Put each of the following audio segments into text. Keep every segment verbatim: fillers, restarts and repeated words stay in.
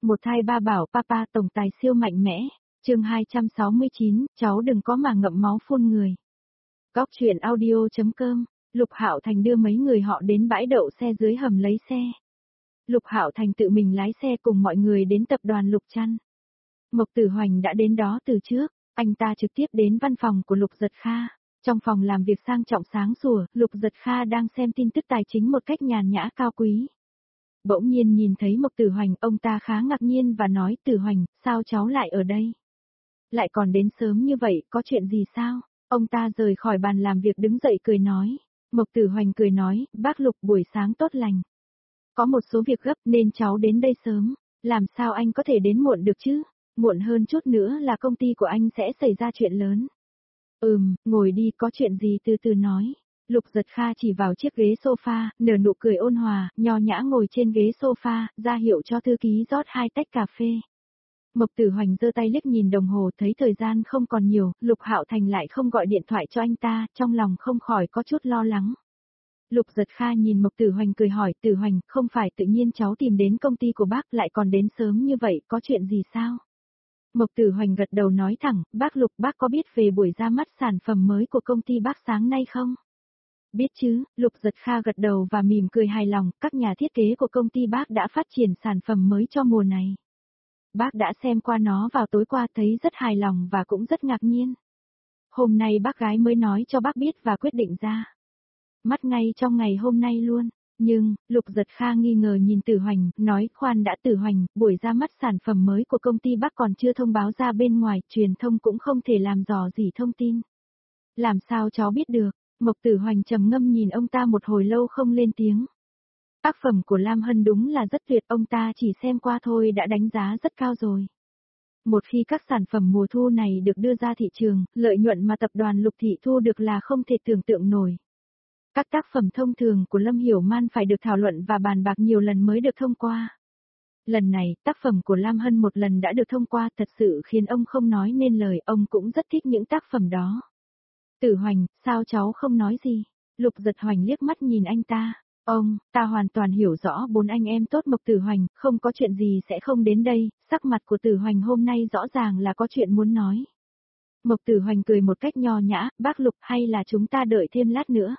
Một thai ba bảo papa tổng tài siêu mạnh mẽ, chương hai trăm sáu mươi chín, cháu đừng có mà ngậm máu phun người. Góc truyện audio.com, Lục Hạo Thành đưa mấy người họ đến bãi đậu xe dưới hầm lấy xe. Lục Hạo Thành tự mình lái xe cùng mọi người đến tập đoàn Lục Trăn. Mộc Tử Hoành đã đến đó từ trước, anh ta trực tiếp đến văn phòng của Lục Giật Kha. Trong phòng làm việc sang trọng sáng sủa, Lục Giật Kha đang xem tin tức tài chính một cách nhàn nhã cao quý. Bỗng nhiên nhìn thấy Mộc Tử Hoành, ông ta khá ngạc nhiên và nói: Tử Hoành, sao cháu lại ở đây? Lại còn đến sớm như vậy, có chuyện gì sao? Ông ta rời khỏi bàn làm việc đứng dậy cười nói. Mộc Tử Hoành cười nói: Bác Lục buổi sáng tốt lành. Có một số việc gấp nên cháu đến đây sớm, làm sao anh có thể đến muộn được chứ? Muộn hơn chút nữa là công ty của anh sẽ xảy ra chuyện lớn. Ừm, ngồi đi, có chuyện gì từ từ nói. Lục Giật Kha chỉ vào chiếc ghế sofa, nở nụ cười ôn hòa, nho nhã ngồi trên ghế sofa, ra hiệu cho thư ký rót hai tách cà phê. Mộc Tử Hoành giơ tay liếc nhìn đồng hồ, thấy thời gian không còn nhiều, Lục Hạo Thành lại không gọi điện thoại cho anh ta, trong lòng không khỏi có chút lo lắng. Lục Giật Kha nhìn Mộc Tử Hoành cười hỏi: Tử Hoành, không phải tự nhiên cháu tìm đến công ty của bác lại còn đến sớm như vậy, có chuyện gì sao? Mộc Tử Hoành gật đầu nói thẳng: Bác Lục, bác có biết về buổi ra mắt sản phẩm mới của công ty bác sáng nay không? Biết chứ, Lục Giật Kha gật đầu và mỉm cười hài lòng, các nhà thiết kế của công ty bác đã phát triển sản phẩm mới cho mùa này. Bác đã xem qua nó vào tối qua, thấy rất hài lòng và cũng rất ngạc nhiên. Hôm nay bác gái mới nói cho bác biết và quyết định ra mắt ngay trong ngày hôm nay luôn. Nhưng, Lục Giật Kha nghi ngờ nhìn Tử Hoành, nói: Khoan đã Tử Hoành, buổi ra mắt sản phẩm mới của công ty bác còn chưa thông báo ra bên ngoài, truyền thông cũng không thể làm dò dỉ thông tin. Làm sao cháu biết được? Mộc Tử Hoành trầm ngâm nhìn ông ta một hồi lâu không lên tiếng. Tác phẩm của Lam Hân đúng là rất tuyệt, ông ta chỉ xem qua thôi đã đánh giá rất cao rồi. Một khi các sản phẩm mùa thu này được đưa ra thị trường, lợi nhuận mà tập đoàn Lục Thị thu được là không thể tưởng tượng nổi. Các tác phẩm thông thường của Lâm Hiểu Man phải được thảo luận và bàn bạc nhiều lần mới được thông qua. Lần này, tác phẩm của Lam Hân một lần đã được thông qua, thật sự khiến ông không nói nên lời, ông cũng rất thích những tác phẩm đó. Tử Hoành, sao cháu không nói gì? Lục Giật Hoành liếc mắt nhìn anh ta. Ông, ta hoàn toàn hiểu rõ bốn anh em tốt Mộc Tử Hoành, không có chuyện gì sẽ không đến đây, sắc mặt của Tử Hoành hôm nay rõ ràng là có chuyện muốn nói. Mộc Tử Hoành cười một cách nho nhã: Bác Lục, hay là chúng ta đợi thêm lát nữa?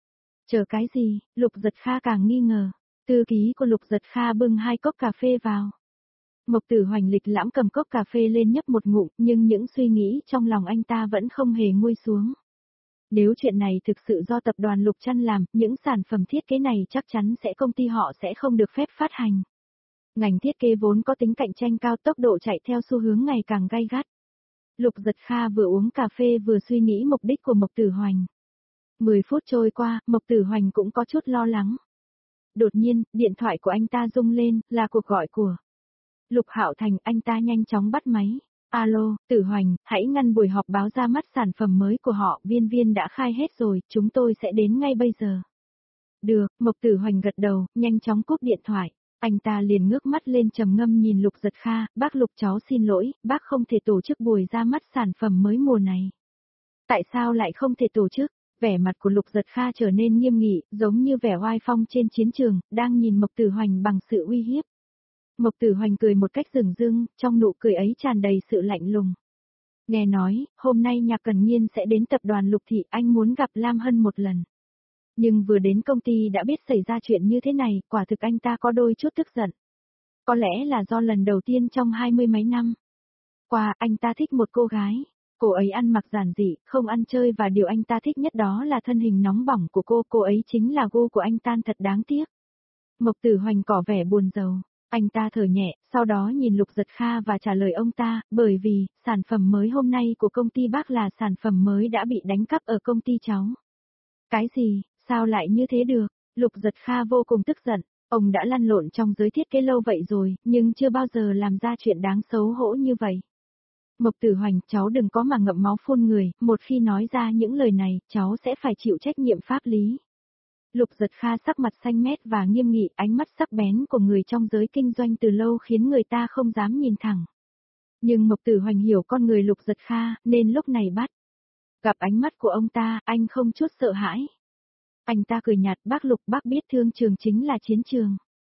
Chờ cái gì? Lục Giật Kha càng nghi ngờ. Thư ký của Lục Giật Kha bưng hai cốc cà phê vào. Mộc Tử Hoành lịch lãm cầm cốc cà phê lên nhấp một ngụm, nhưng những suy nghĩ trong lòng anh ta vẫn không hề nguôi xuống. Nếu chuyện này thực sự do tập đoàn Lục Trăn làm, những sản phẩm thiết kế này chắc chắn sẽ công ty họ sẽ không được phép phát hành. Ngành thiết kế vốn có tính cạnh tranh cao, tốc độ chạy theo xu hướng ngày càng gay gắt. Lục Giật Kha vừa uống cà phê vừa suy nghĩ mục đích của Mộc Tử Hoành. Mười phút trôi qua, Mộc Tử Hoành cũng có chút lo lắng. Đột nhiên, điện thoại của anh ta rung lên, là cuộc gọi của Lục Hạo Thành. Anh ta nhanh chóng bắt máy. Alo, Tử Hoành, hãy ngăn buổi họp báo ra mắt sản phẩm mới của họ, Viên Viên đã khai hết rồi, chúng tôi sẽ đến ngay bây giờ. Được, Mộc Tử Hoành gật đầu, nhanh chóng cúp điện thoại. Anh ta liền ngước mắt lên trầm ngâm nhìn Lục Giật Kha: Bác Lục, cháu xin lỗi, bác không thể tổ chức buổi ra mắt sản phẩm mới mùa này. Tại sao lại không thể tổ chức? Vẻ mặt của Lục Giật Kha trở nên nghiêm nghị, giống như vẻ oai phong trên chiến trường, đang nhìn Mộc Tử Hoành bằng sự uy hiếp. Mộc Tử Hoành cười một cách dửng dưng, trong nụ cười ấy tràn đầy sự lạnh lùng. Nghe nói, hôm nay Nhạc Cẩn Nhiên sẽ đến tập đoàn Lục Thị, anh muốn gặp Lam Hân một lần. Nhưng vừa đến công ty đã biết xảy ra chuyện như thế này, quả thực anh ta có đôi chút tức giận. Có lẽ là do lần đầu tiên trong hai mươi mấy năm qua, anh ta thích một cô gái. Cô ấy ăn mặc giản dị, không ăn chơi và điều anh ta thích nhất đó là thân hình nóng bỏng của cô, cô ấy chính là gu của anh ta, thật đáng tiếc. Mộc Tử Hoành tỏ vẻ buồn rầu, anh ta thở nhẹ, sau đó nhìn Lục Giật Kha và trả lời ông ta: bởi vì, sản phẩm mới hôm nay của công ty bác là sản phẩm mới đã bị đánh cắp ở công ty cháu. Cái gì, sao lại như thế được? Lục Giật Kha vô cùng tức giận, ông đã lăn lộn trong giới thiết kế lâu vậy rồi, nhưng chưa bao giờ làm ra chuyện đáng xấu hổ như vậy. Mộc Tử Hoành, cháu đừng có mà ngậm máu phun người, một khi nói ra những lời này, cháu sẽ phải chịu trách nhiệm pháp lý. Lục Giật Kha sắc mặt xanh mét và nghiêm nghị, ánh mắt sắc bén của người trong giới kinh doanh từ lâu khiến người ta không dám nhìn thẳng. Nhưng Mộc Tử Hoành hiểu con người Lục Giật Kha, nên lúc này bắt gặp ánh mắt của ông ta, anh không chút sợ hãi. Anh ta cười nhạt: Bác Lục, bác biết thương trường chính là chiến trường.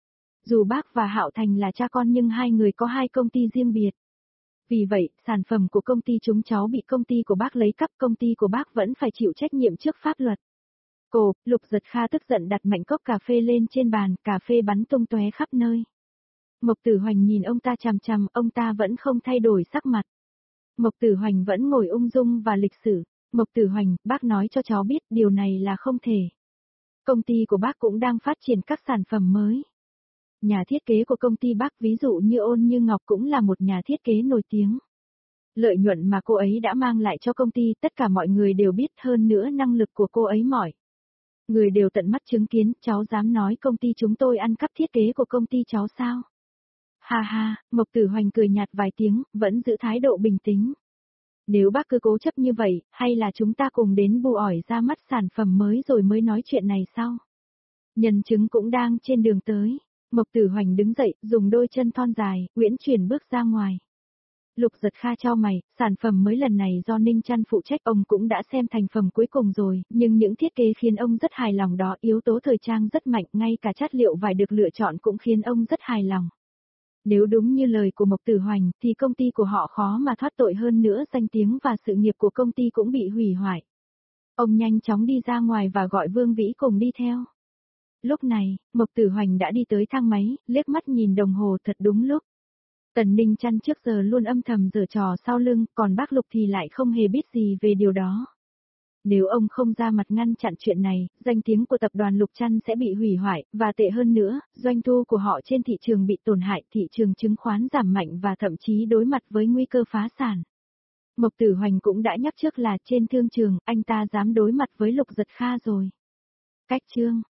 Dù bác và Hạo Thành là cha con nhưng hai người có hai công ty riêng biệt. Vì vậy, sản phẩm của công ty chúng cháu bị công ty của bác lấy cắp, công ty của bác vẫn phải chịu trách nhiệm trước pháp luật. Cô, Lục Giật Kha tức giận đặt mạnh cốc cà phê lên trên bàn, cà phê bắn tung tóe khắp nơi. Mộc Tử Hoành nhìn ông ta chằm chằm, ông ta vẫn không thay đổi sắc mặt. Mộc Tử Hoành vẫn ngồi ung dung và lịch sự. Mộc Tử Hoành, bác nói cho cháu biết điều này là không thể. Công ty của bác cũng đang phát triển các sản phẩm mới. Nhà thiết kế của công ty bác ví dụ như Ôn Như Ngọc cũng là một nhà thiết kế nổi tiếng. Lợi nhuận mà cô ấy đã mang lại cho công ty tất cả mọi người đều biết, hơn nữa năng lực của cô ấy mỏi. Người đều tận mắt chứng kiến, cháu dám nói công ty chúng tôi ăn cắp thiết kế của công ty cháu sao? Ha ha, Mộc Tử Hoành cười nhạt vài tiếng, vẫn giữ thái độ bình tĩnh. Nếu bác cứ cố chấp như vậy, hay là chúng ta cùng đến bù ỏi ra mắt sản phẩm mới rồi mới nói chuyện này sau? Nhân chứng cũng đang trên đường tới. Mộc Tử Hoành đứng dậy, dùng đôi chân thon dài, uyển chuyển bước ra ngoài. Lục Giật Kha chau mày, sản phẩm mới lần này do Ninh Trăn phụ trách, ông cũng đã xem thành phẩm cuối cùng rồi, nhưng những thiết kế khiến ông rất hài lòng đó, yếu tố thời trang rất mạnh, ngay cả chất liệu vải được lựa chọn cũng khiến ông rất hài lòng. Nếu đúng như lời của Mộc Tử Hoành, thì công ty của họ khó mà thoát tội, hơn nữa danh tiếng và sự nghiệp của công ty cũng bị hủy hoại. Ông nhanh chóng đi ra ngoài và gọi Vương Vĩ cùng đi theo. Lúc này, Mộc Tử Hoành đã đi tới thang máy, liếc mắt nhìn đồng hồ thật đúng lúc. Tần Ninh Trăn trước giờ luôn âm thầm giở trò sau lưng, còn bác Lục thì lại không hề biết gì về điều đó. Nếu ông không ra mặt ngăn chặn chuyện này, danh tiếng của tập đoàn Lục Trăn sẽ bị hủy hoại, và tệ hơn nữa, doanh thu của họ trên thị trường bị tổn hại, thị trường chứng khoán giảm mạnh và thậm chí đối mặt với nguy cơ phá sản. Mộc Tử Hoành cũng đã nhắc trước là trên thương trường, anh ta dám đối mặt với Lục Giật Kha rồi. Cách chương